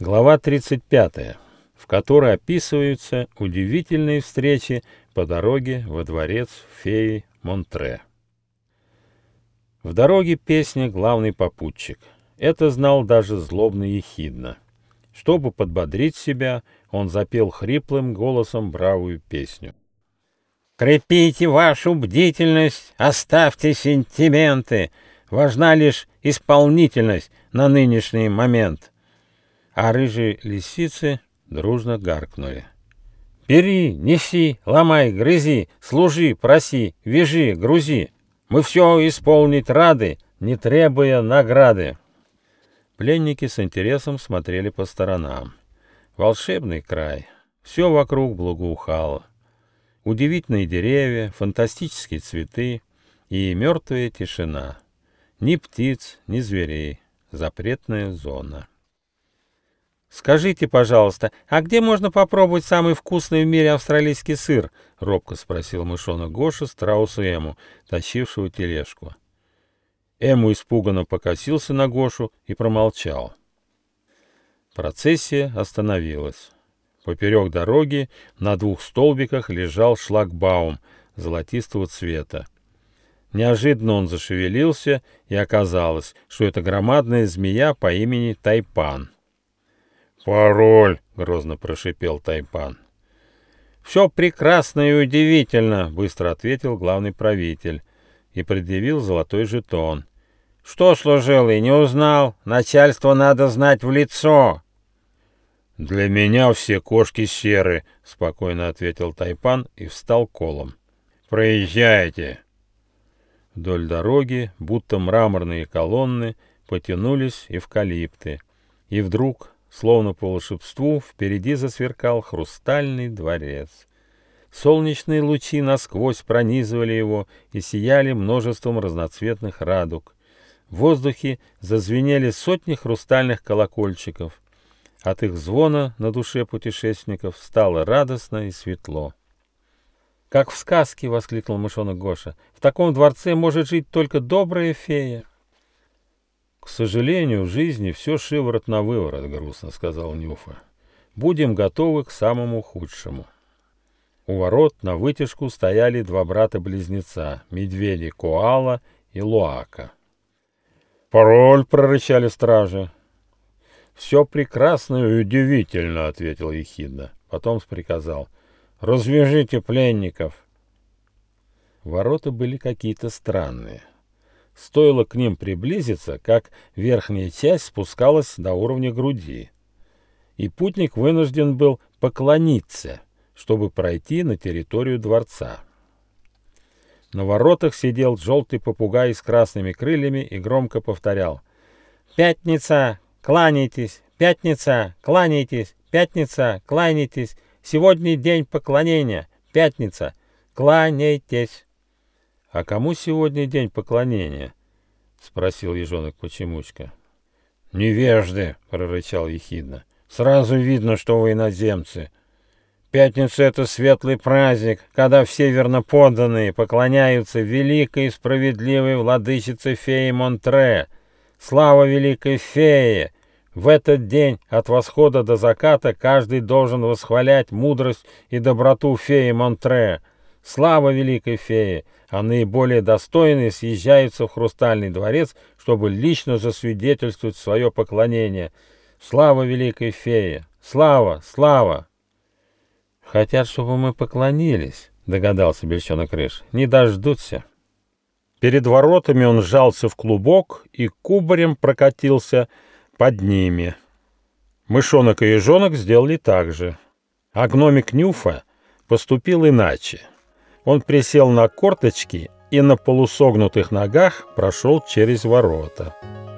Глава 35, в которой описываются удивительные встречи по дороге во дворец феи Монтре. В дороге песня главный попутчик. Это знал даже злобный ехидна. Чтобы подбодрить себя, он запел хриплым голосом бравую песню. «Крепите вашу бдительность, оставьте сентименты, важна лишь исполнительность на нынешний момент». А рыжие лисицы дружно гаркнули. «Бери, неси, ломай, грызи, служи, проси, вяжи, грузи. Мы все исполнить рады, не требуя награды». Пленники с интересом смотрели по сторонам. Волшебный край. Все вокруг благоухало. Удивительные деревья, фантастические цветы и мертвая тишина. Ни птиц, ни зверей. Запретная зона. «Скажите, пожалуйста, а где можно попробовать самый вкусный в мире австралийский сыр?» — робко спросил мышонок Гоша страуса Эму, тащившего тележку. Эму испуганно покосился на Гошу и промолчал. Процессия остановилась. Поперек дороги на 2 столбиках лежал шлагбаум золотистого цвета. Неожиданно он зашевелился, и оказалось, что это громадная змея по имени Тайпан. «Пароль!» — грозно прошипел Тайпан. «Все прекрасно и удивительно!» — быстро ответил главный правитель и предъявил золотой жетон. «Что, служилый, не узнал? Начальство надо знать в лицо!» «Для меня все кошки серы!» — спокойно ответил Тайпан и встал колом. «Проезжайте!» Вдоль дороги, будто мраморные колонны, потянулись эвкалипты. И вдруг, словно по волшебству, впереди засверкал хрустальный дворец. Солнечные лучи насквозь пронизывали его и сияли множеством разноцветных радуг. В воздухе зазвенели сотни хрустальных колокольчиков. От их звона на душе путешественников стало радостно и светло. «Как в сказке!» — воскликнул мышонок Гоша. «В таком дворце может жить только добрая фея». «К сожалению, в жизни все шиворот на выворот», — грустно сказал Нюфа. «Будем готовы к самому худшему». У ворот навытяжку стояли 2 брата-близнеца, медведи Коала и Луака. «Пароль!» — прорычали стражи. «Все прекрасно и удивительно», — ответил ехидна. Потом приказал: «Развяжите пленников». Ворота были какие-то странные. Стоило к ним приблизиться, как верхняя часть спускалась до уровня груди, и путник вынужден был поклониться, чтобы пройти на территорию дворца. На воротах сидел желтый попугай с красными крыльями и громко повторял: «Пятница, кланяйтесь! Пятница, кланяйтесь! Пятница, кланяйтесь! Сегодня день поклонения! Пятница, кланяйтесь!» «А кому сегодня день поклонения?» — спросил ежонок-почемучка. «Невежды!» — прорычал ехидна. «Сразу видно, что вы иноземцы. Пятница — это светлый праздник, когда все верноподданные поклоняются великой и справедливой владычице феи Монтре. Слава великой фее! В этот день от восхода до заката каждый должен восхвалять мудрость и доброту феи Монтре. Слава великой фее! А наиболее достойные съезжаются в Хрустальный дворец, чтобы лично засвидетельствовать свое поклонение. Слава великой фее! Слава! Слава!» «Хотят, чтобы мы поклонились», — догадался Бельчонок Рыж. «Не дождутся». Перед воротами он сжался в клубок и кубарем прокатился под ними. Мышонок и ежонок сделали так же. А гномик Нюфа поступил иначе. Он присел на корточки и на полусогнутых ногах прошел через ворота.